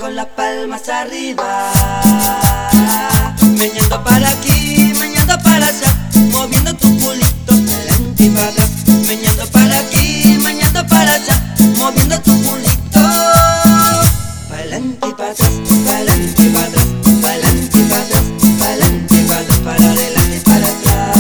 con las palmas arriba, meñando para aquí, meñando para allá, moviendo tu culito pa'lante y para atrás, meñando para aquí, meñando para allá, moviendo tu culito pa'lante y para atrás, pa'lante y para atrás, pa'lante y para atrás, pa'lante y para atrás, para adelante y para atrás.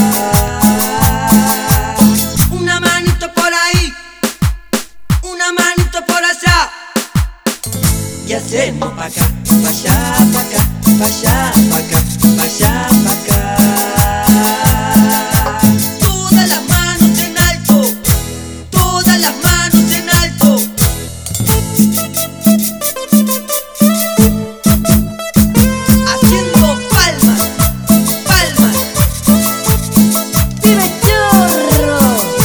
Una manito por ahí, una manito por allá, y hacemos pa' acá, pa' allá, pa' acá, pa' allá, pa' acá, pa' allá, pa' acá. Todas las manos en alto, todas las manos en alto. Haciendo palmas, palmas. ¡Vive Chorro!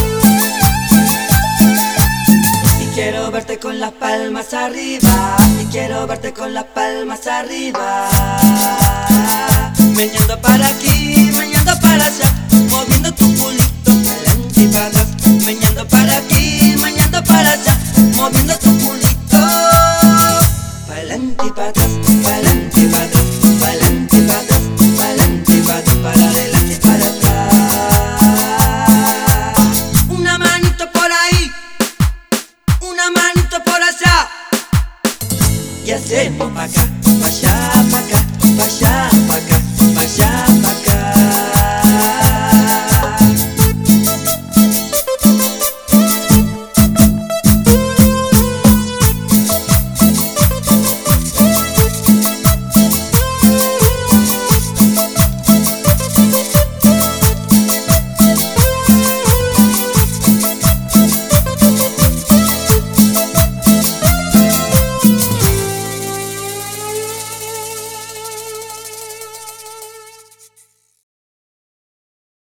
Y quiero verte con las palmas arriba, y quiero verte con las palmas arriba, meñando para aquí,